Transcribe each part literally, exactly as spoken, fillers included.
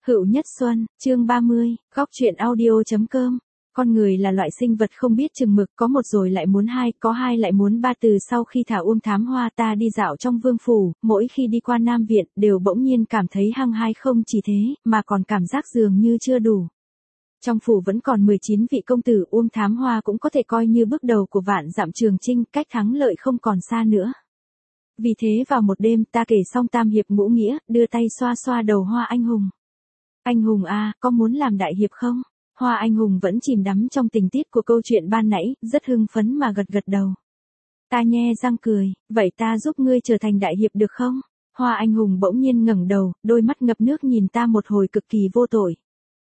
Hữu Nhất Xuân, chương ba mươi, góc truyện audio.com. Con người là loại sinh vật không biết chừng mực, có một rồi lại muốn hai, có hai lại muốn ba. Từ sau khi thả Uông Thám Hoa ta đi dạo trong vương phủ, mỗi khi đi qua Nam Viện, đều bỗng nhiên cảm thấy hăng hai, không chỉ thế, mà còn cảm giác dường như chưa đủ. Trong phủ vẫn còn mười chín vị công tử, Uông Thám Hoa cũng có thể coi như bước đầu của vạn dặm trường chinh, cách thắng lợi không còn xa nữa. Vì thế vào một đêm ta kể xong tam hiệp ngũ nghĩa, đưa tay xoa xoa đầu Hoa Anh Hùng. Anh Hùng à, có muốn làm đại hiệp không? Hoa Anh Hùng vẫn chìm đắm trong tình tiết của câu chuyện ban nãy, rất hưng phấn mà gật gật đầu. Ta nhe răng cười, vậy ta giúp ngươi trở thành đại hiệp được không? Hoa Anh Hùng bỗng nhiên ngẩng đầu, đôi mắt ngập nước nhìn ta một hồi cực kỳ vô tội.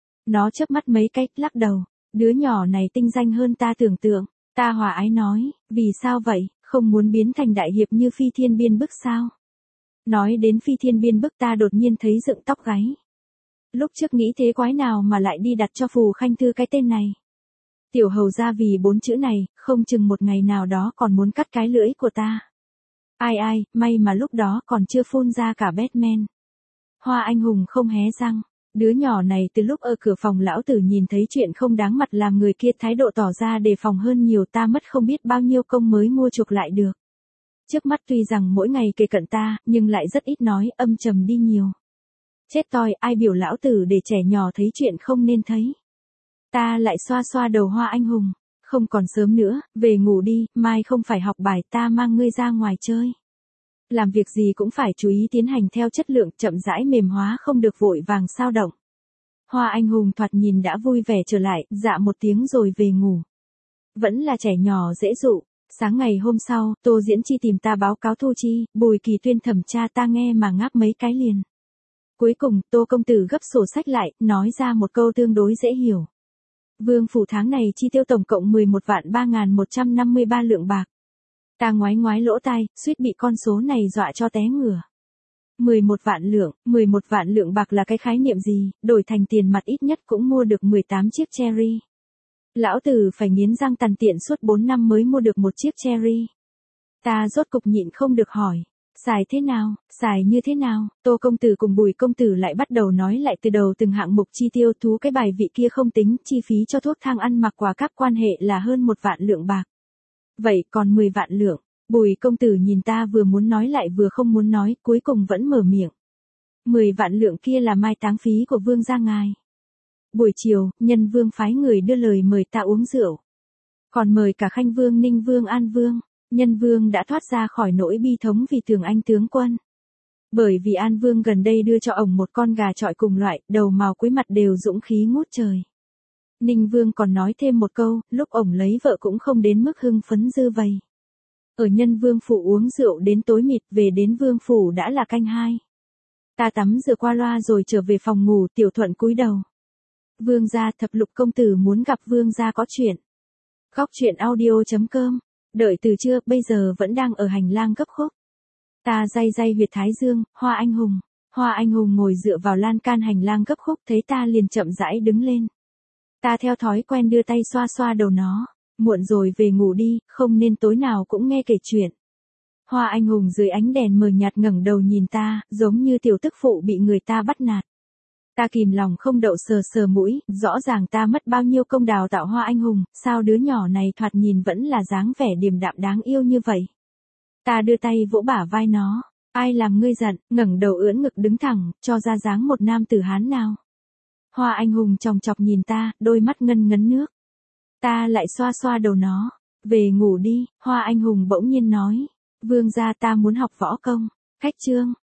Nó chớp mắt mấy cái, lắc đầu, đứa nhỏ này tinh danh hơn ta tưởng tượng. Ta hòa ái nói, vì sao vậy, không muốn biến thành đại hiệp như Phi Thiên Biên Bức sao? Nói đến Phi Thiên Biên Bức ta đột nhiên thấy dựng tóc gáy. Lúc trước nghĩ thế quái nào mà lại đi đặt cho Phù Khanh Thư cái tên này. Tiểu hầu ra vì bốn chữ này, không chừng một ngày nào đó còn muốn cắt cái lưỡi của ta. Ai ai, may mà lúc đó còn chưa phun ra cả Batman. Hoa Anh Hùng không hé răng. Đứa nhỏ này từ lúc ở cửa phòng lão tử nhìn thấy chuyện không đáng mặt làm người kia thái độ tỏ ra đề phòng hơn nhiều, ta mất không biết bao nhiêu công mới mua chuộc lại được. Trước mắt tuy rằng mỗi ngày kề cận ta, nhưng lại rất ít nói, âm trầm đi nhiều. Chết toi, ai biểu lão tử để trẻ nhỏ thấy chuyện không nên thấy. Ta lại xoa xoa đầu Hoa Anh Hùng. Không còn sớm nữa, về ngủ đi, mai không phải học bài, ta mang ngươi ra ngoài chơi. Làm việc gì cũng phải chú ý tiến hành theo chất lượng, chậm rãi mềm hóa, không được vội vàng xao động. Hoa Anh Hùng thoạt nhìn đã vui vẻ trở lại, dạ một tiếng rồi về ngủ. Vẫn là trẻ nhỏ dễ dụ. Sáng ngày hôm sau, Tô Diễn Chi tìm ta báo cáo thu chi, Bùi Kỳ Tuyên thẩm tra, ta nghe mà ngáp mấy cái liền. Cuối cùng, Tô công tử gấp sổ sách lại, nói ra một câu tương đối dễ hiểu. Vương phủ tháng này chi tiêu tổng cộng mười một vạn ba nghìn một trăm năm mươi ba lượng bạc. Ta ngoái ngoái lỗ tai, suýt bị con số này dọa cho té ngửa. mười một vạn lượng, mười một vạn lượng bạc là cái khái niệm gì, đổi thành tiền mặt ít nhất cũng mua được mười tám chiếc cherry. Lão tử phải nghiến răng tàn tiện suốt bốn năm mới mua được một chiếc cherry. Ta rốt cục nhịn không được hỏi. Xài thế nào, xài như thế nào? Tô công tử cùng Bùi công tử lại bắt đầu nói lại từ đầu từng hạng mục chi tiêu, thú cái bài vị kia không tính, chi phí cho thuốc thang ăn mặc quà các quan hệ là hơn một vạn lượng bạc. Vậy còn mười vạn lượng, Bùi công tử nhìn ta vừa muốn nói lại vừa không muốn nói, cuối cùng vẫn mở miệng. mười vạn lượng kia là mai táng phí của vương gia ngài. Buổi chiều, nhân vương phái người đưa lời mời ta uống rượu. Còn mời cả Khanh Vương, Ninh Vương, An Vương. Nhân Vương đã thoát ra khỏi nỗi bi thống vì Tường Anh tướng quân. Bởi vì An Vương gần đây đưa cho ổng một con gà chọi cùng loại, đầu màu cuối mặt đều dũng khí ngút trời. Ninh Vương còn nói thêm một câu, lúc ổng lấy vợ cũng không đến mức hưng phấn dư vầy. Ở Nhân Vương phủ uống rượu đến tối mịt, về đến Vương phủ đã là canh hai. Ta tắm rửa qua loa rồi trở về phòng ngủ, Tiểu Thuận cúi đầu. Vương gia, Thập Lục công tử muốn gặp Vương gia có chuyện. Góc truyện audio.com. Đợi từ trưa, bây giờ vẫn đang ở hành lang gấp khúc. Ta day day huyệt thái dương, Hoa Anh Hùng. Hoa Anh Hùng ngồi dựa vào lan can hành lang gấp khúc, thấy ta liền chậm rãi đứng lên. Ta theo thói quen đưa tay xoa xoa đầu nó. Muộn rồi, về ngủ đi, không nên tối nào cũng nghe kể chuyện. Hoa Anh Hùng dưới ánh đèn mờ nhạt ngẩng đầu nhìn ta, giống như tiểu tức phụ bị người ta bắt nạt. Ta kìm lòng không đậu sờ sờ mũi, rõ ràng ta mất bao nhiêu công đào tạo Hoa Anh Hùng, sao đứa nhỏ này thoạt nhìn vẫn là dáng vẻ điềm đạm đáng yêu như vậy. Ta đưa tay vỗ bả vai nó, ai làm ngươi giận, ngẩng đầu ưỡn ngực đứng thẳng, cho ra dáng một nam tử Hán nào. Hoa Anh Hùng chòng chọc nhìn ta, đôi mắt ngân ngấn nước. Ta lại xoa xoa đầu nó, về ngủ đi, Hoa Anh Hùng bỗng nhiên nói, vương gia ta muốn học võ công, khách trương,